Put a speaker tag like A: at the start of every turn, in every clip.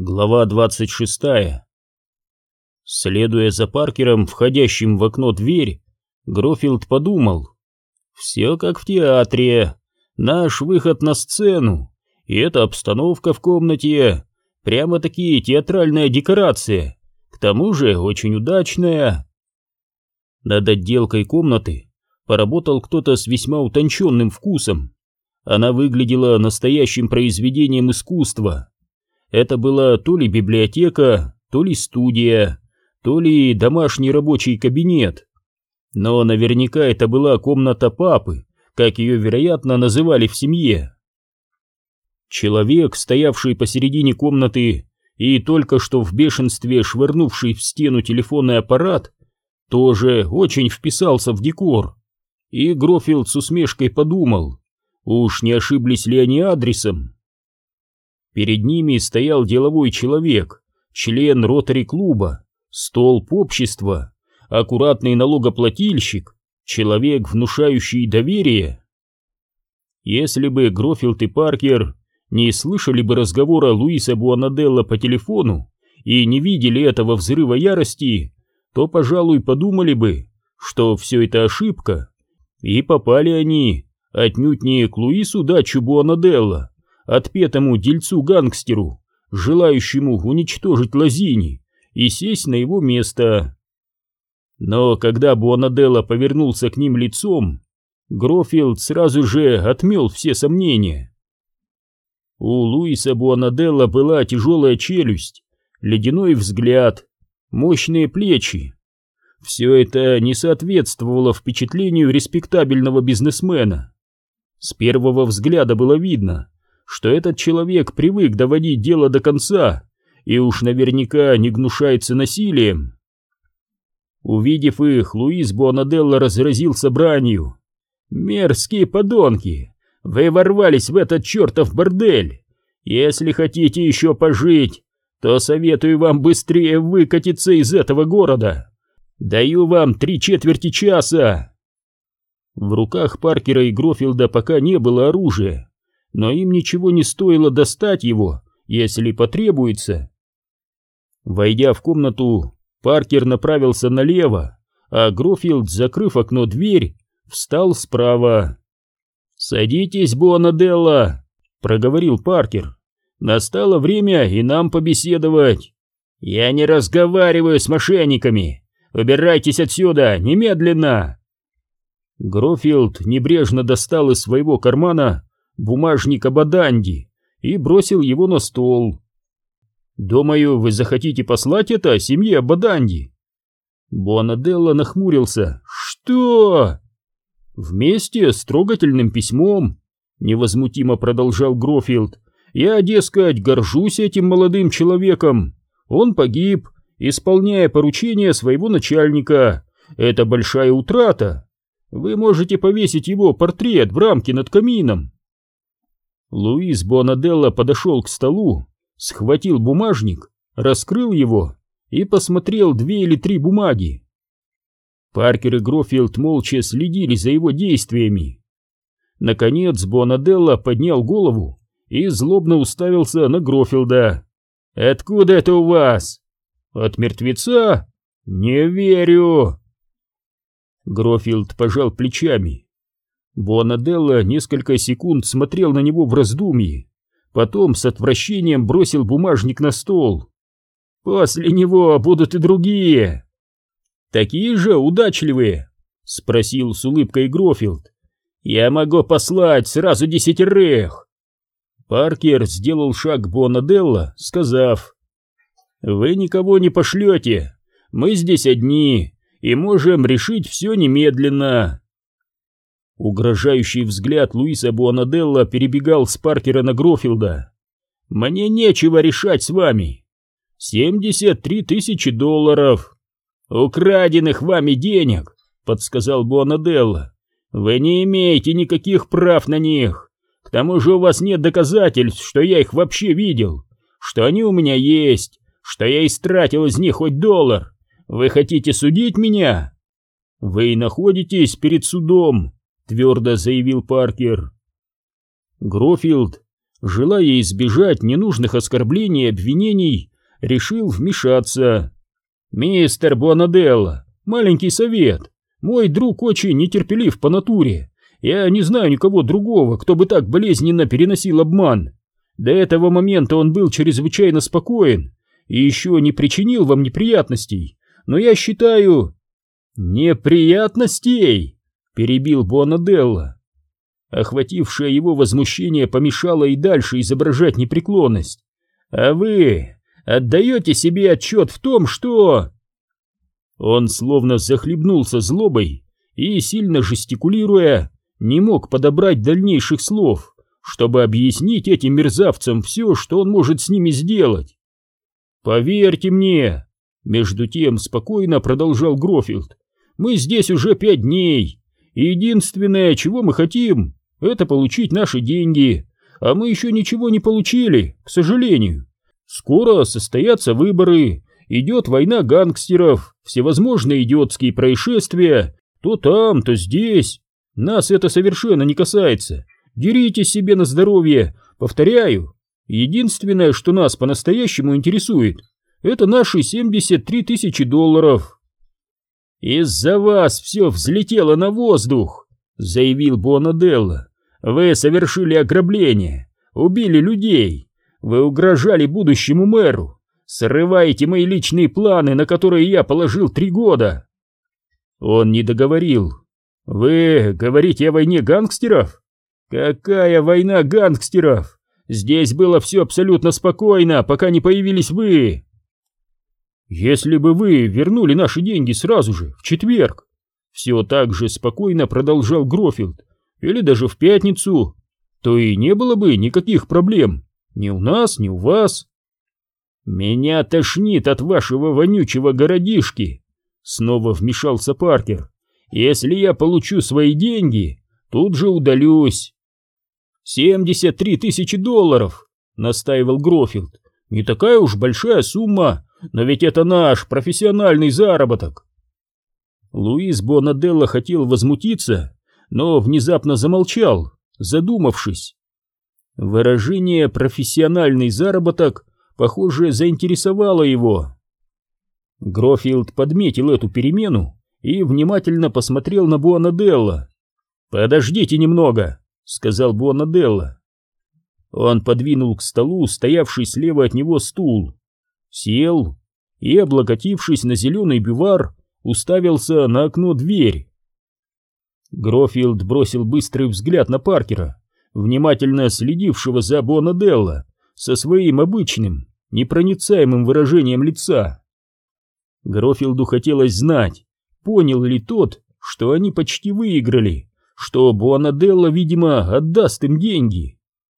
A: Глава 26. Следуя за Паркером, входящим в окно дверь, Грофилд подумал: все как в театре, наш выход на сцену, и эта обстановка в комнате, прямо-таки театральная декорация, к тому же очень удачная. Над отделкой комнаты поработал кто-то с весьма утонченным вкусом. Она выглядела настоящим произведением искусства. Это была то ли библиотека, то ли студия, то ли домашний рабочий кабинет. Но наверняка это была комната папы, как ее, вероятно, называли в семье. Человек, стоявший посередине комнаты и только что в бешенстве швырнувший в стену телефонный аппарат, тоже очень вписался в декор. И Грофилд с усмешкой подумал, уж не ошиблись ли они адресом. Перед ними стоял деловой человек, член ротари-клуба, столб общества, аккуратный налогоплательщик, человек, внушающий доверие. Если бы Грофилд и Паркер не слышали бы разговора Луиса Буанаделла по телефону и не видели этого взрыва ярости, то, пожалуй, подумали бы, что все это ошибка, и попали они отнюдь не к Луису Дачу Буанаделла, отпетому дельцу-гангстеру, желающему уничтожить Лозини и сесть на его место. Но когда Буанаделла повернулся к ним лицом, Грофилд сразу же отмел все сомнения. У Луиса Буанаделла была тяжелая челюсть, ледяной взгляд, мощные плечи. Все это не соответствовало впечатлению респектабельного бизнесмена. С первого взгляда было видно, что этот человек привык доводить дело до конца и уж наверняка не гнушается насилием. Увидев их, Луис Буанаделла разразился бранью. «Мерзкие подонки! Вы ворвались в этот чертов бордель! Если хотите еще пожить, то советую вам быстрее выкатиться из этого города! Даю вам 3/4 часа!» В руках Паркера и Грофилда пока не было оружия, но им ничего не стоило достать его, если потребуется. Войдя в комнату, Паркер направился налево, а Грофилд, закрыв окно дверь, встал справа. «Садитесь, Буанаделла», — проговорил Паркер. «Настало время и нам побеседовать». «Я не разговариваю с мошенниками. Убирайтесь отсюда, немедленно!» Грофилд небрежно достал из своего кармана бумажник об Аданди и бросил его на стол. «Думаю, вы захотите послать это семье Абаданди?» Буанаделла нахмурился. «Что?» «Вместе с трогательным письмом», — невозмутимо продолжал Грофилд. «Я, дескать, горжусь этим молодым человеком. Он погиб, исполняя поручение своего начальника. Это большая утрата. Вы можете повесить его портрет в рамке над камином». Луис Буанаделла подошел к столу, схватил бумажник, раскрыл его и посмотрел 2 или 3 бумаги. Паркер и Грофилд молча следили за его действиями. Наконец Буанаделла поднял голову и злобно уставился на Грофилда. «Откуда это у вас?» «От мертвеца? Не верю!» Грофилд пожал плечами. Буанаделла несколько секунд смотрел на него в раздумье, потом с отвращением бросил бумажник на стол. «После него будут и другие». «Такие же удачливые?» — спросил с улыбкой Грофилд. «Я могу послать сразу 10. Паркер сделал шаг к Буанаделла, сказав: «Вы никого не пошлете, мы здесь одни и можем решить все немедленно». Угрожающий взгляд Луиса Буанаделла перебегал с Паркера на Грофилда. «Мне нечего решать с вами. 73 000 долларов. Украденных вами денег», — подсказал Буанаделла. «Вы не имеете никаких прав на них. К тому же у вас нет доказательств, что я их вообще видел, что они у меня есть, что я истратил из них хоть $1. Вы хотите судить меня?» «Вы находитесь перед судом», — твердо заявил Паркер. Грофилд желая избежать ненужных оскорблений и обвинений, решил вмешаться. «Мистер Буанаделла, маленький совет. Мой друг очень нетерпелив по натуре. Я не знаю никого другого, кто бы так болезненно переносил обман. До этого момента он был чрезвычайно спокоен и еще не причинил вам неприятностей. Но я считаю...» «Неприятностей!» — перебил Буанаделла. Охватившее его возмущение помешало и дальше изображать непреклонность. «А вы отдаете себе отчет в том, что...» Он словно захлебнулся злобой и, сильно жестикулируя, не мог подобрать дальнейших слов, чтобы объяснить этим мерзавцам все, что он может с ними сделать. «Поверьте мне», — между тем спокойно продолжал Грофилд, — «мы здесь уже 5 дней, и единственное, чего мы хотим, это получить наши деньги, а мы еще ничего не получили, к сожалению. Скоро состоятся выборы, идет война гангстеров, всевозможные идиотские происшествия, то там, то здесь. Нас это совершенно не касается. Деритесь себе на здоровье, повторяю. Единственное, что нас по-настоящему интересует, это наши 73 тысячи долларов». «Из-за вас все взлетело на воздух», — заявил Буанаделла. «Вы совершили ограбление, убили людей, вы угрожали будущему мэру, срываете мои личные планы, на которые я положил 3 года». Он не договорил. «Вы говорите о войне гангстеров? Какая война гангстеров? Здесь было все абсолютно спокойно, пока не появились вы». «Если бы вы вернули наши деньги сразу же, в четверг», — все так же спокойно продолжал Грофилд, — «или даже в пятницу, то и не было бы никаких проблем, ни у нас, ни у вас». «Меня тошнит от вашего вонючего городишки», — снова вмешался Паркер. «Если я получу свои деньги, тут же удалюсь». 73 тысячи долларов, настаивал Грофилд. «Не такая уж большая сумма, но ведь это наш профессиональный заработок». Луис Буанаделла хотел возмутиться, но внезапно замолчал, задумавшись. Выражение «профессиональный заработок», похоже, заинтересовало его. Грофилд подметил эту перемену и внимательно посмотрел на Буанаделла. «Подождите немного», — сказал Буанаделла. Он подвинул к столу стоявший слева от него стул, сел и, облокотившись на зеленый бювар, уставился на окно-дверь. Грофилд бросил быстрый взгляд на Паркера, внимательно следившего за Буанаделла со своим обычным, непроницаемым выражением лица. Грофилду хотелось знать, понял ли тот, что они почти выиграли, что Буанаделла, видимо, отдаст им деньги.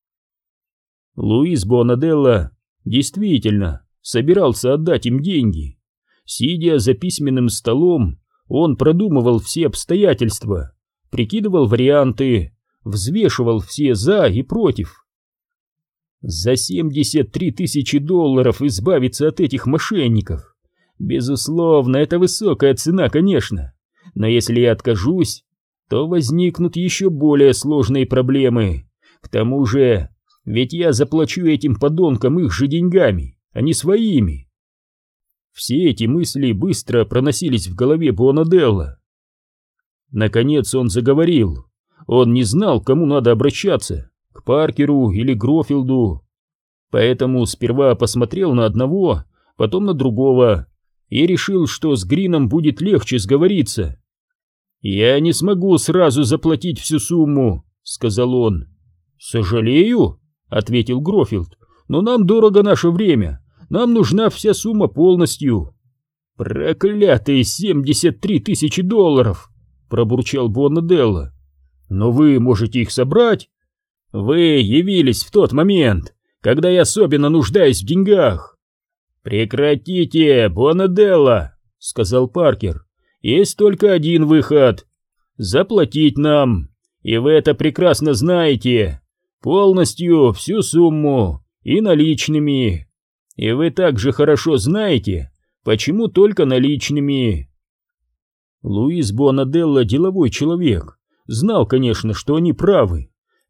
A: Луис Буанаделла действительно собирался отдать им деньги. Сидя за письменным столом, он продумывал все обстоятельства, прикидывал варианты, взвешивал все «за» и «против». За 73 тысячи долларов избавиться от этих мошенников. Безусловно, это высокая цена, конечно, но если я откажусь, то возникнут еще более сложные проблемы. К тому же, ведь я заплачу этим подонкам их же деньгами, а не своими. Все эти мысли быстро проносились в голове Буанаделла. Наконец он заговорил. Он не знал, к кому надо обращаться, к Паркеру или Грофилду. Поэтому сперва посмотрел на одного, потом на другого и решил, что с Грином будет легче сговориться. «Я не смогу сразу заплатить всю сумму», — сказал он. «Сожалею», — ответил Грофилд, — «но нам дорого наше время, нам нужна вся сумма полностью». «Проклятые 73 тысячи долларов», — пробурчал Буанаделла. «Но вы можете их собрать. Вы явились в тот момент, когда я особенно нуждаюсь в деньгах». «Прекратите, Буанаделла», — сказал Паркер. «Есть только один выход — заплатить нам, и вы это прекрасно знаете, полностью всю сумму и наличными. И вы также хорошо знаете, почему только наличными». Луис Буанаделла деловой человек, знал, конечно, что они правы,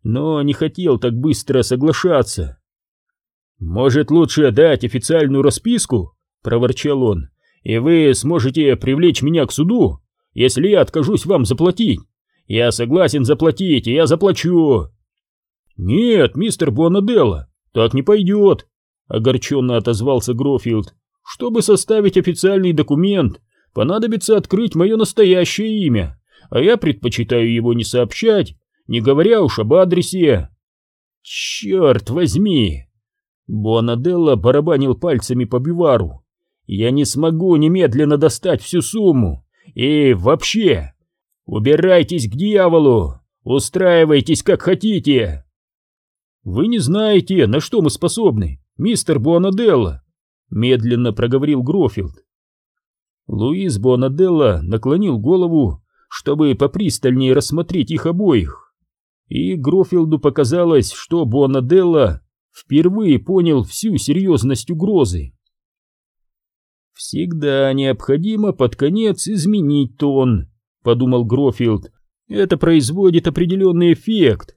A: но не хотел так быстро соглашаться. «Может, лучше дать официальную расписку?» — проворчал он. «И вы сможете привлечь меня к суду, если я откажусь вам заплатить. Я согласен заплатить, и я заплачу». «Нет, мистер Буанаделла, так не пойдет», — огорченно отозвался Грофилд. «Чтобы составить официальный документ, понадобится открыть мое настоящее имя, а я предпочитаю его не сообщать, не говоря уж об адресе». «Черт возьми!» Буанаделла барабанил пальцами по бивару. «Я не смогу немедленно достать всю сумму. И вообще, убирайтесь к дьяволу, устраивайтесь как хотите». «Вы не знаете, на что мы способны, мистер Буанаделла», — медленно проговорил Грофилд. Луис Буанаделла наклонил голову, чтобы попристальнее рассмотреть их обоих, и Грофилду показалось, что Буанаделла впервые понял всю серьезность угрозы. «Всегда необходимо под конец изменить тон», — подумал Грофилд. «Это производит определенный эффект».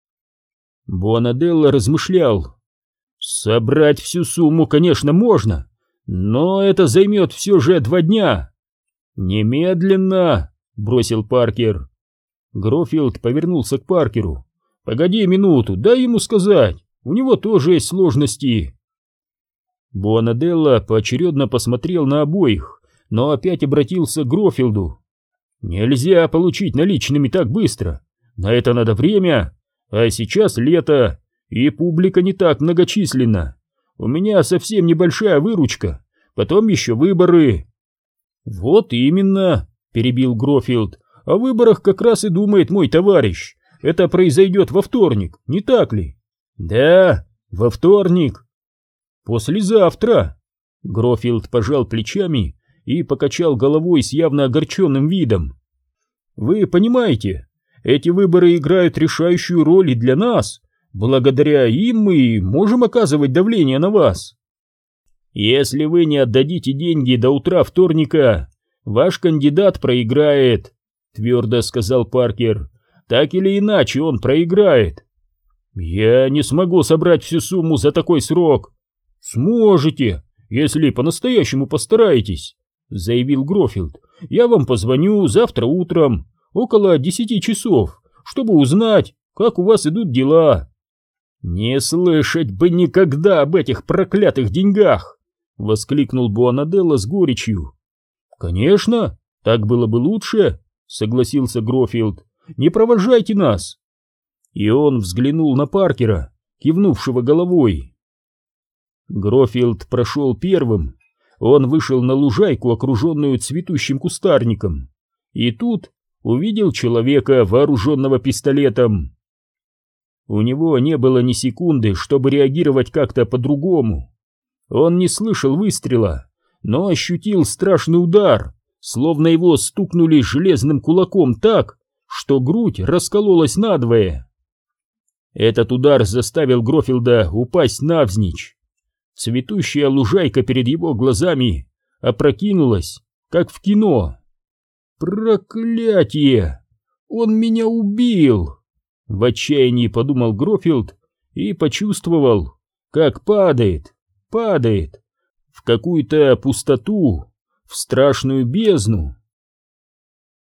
A: Буанаделла размышлял. «Собрать всю сумму, конечно, можно, но это займет все же 2 дня». «Немедленно», — бросил Паркер. Грофилд повернулся к Паркеру. «Погоди минуту, дай ему сказать. У него тоже есть сложности». Буанаделла поочередно посмотрел на обоих, но опять обратился к Грофилду. «Нельзя получить наличными так быстро. На это надо время, а сейчас лето, и публика не так многочисленна. У меня совсем небольшая выручка, потом еще выборы». «Вот именно», — перебил Грофилд, — «о выборах как раз и думает мой товарищ. Это произойдет во вторник, не так ли?» «Да, во вторник». «Послезавтра». Грофилд пожал плечами и покачал головой с явно огорченным видом. «Вы понимаете, эти выборы играют решающую роль и для нас. Благодаря им мы можем оказывать давление на вас. Если вы не отдадите деньги до утра вторника, ваш кандидат проиграет», — твердо сказал Паркер. «Так или иначе он проиграет». «Я не смогу собрать всю сумму за такой срок». «Сможете, если по-настоящему постараетесь», — заявил Грофилд. «Я вам позвоню завтра утром, около 10 часов, чтобы узнать, как у вас идут дела». «Не слышать бы никогда об этих проклятых деньгах!» — воскликнул Буанаделла с горечью. «Конечно, так было бы лучше», — согласился Грофилд. «Не провожайте нас». И он взглянул на Паркера, кивнувшего головой. Грофилд прошел первым. Он вышел на лужайку, окруженную цветущим кустарником, и тут увидел человека, вооруженного пистолетом. У него не было ни секунды, чтобы реагировать как-то по-другому. Он не слышал выстрела, но ощутил страшный удар, словно его стукнули железным кулаком так, что грудь раскололась надвое. Этот удар заставил Грофилда упасть навзничь. Цветущая лужайка перед его глазами опрокинулась, как в кино. «Проклятие! Он меня убил!» В отчаянии подумал Грофилд и почувствовал, как падает в какую-то пустоту, в страшную бездну.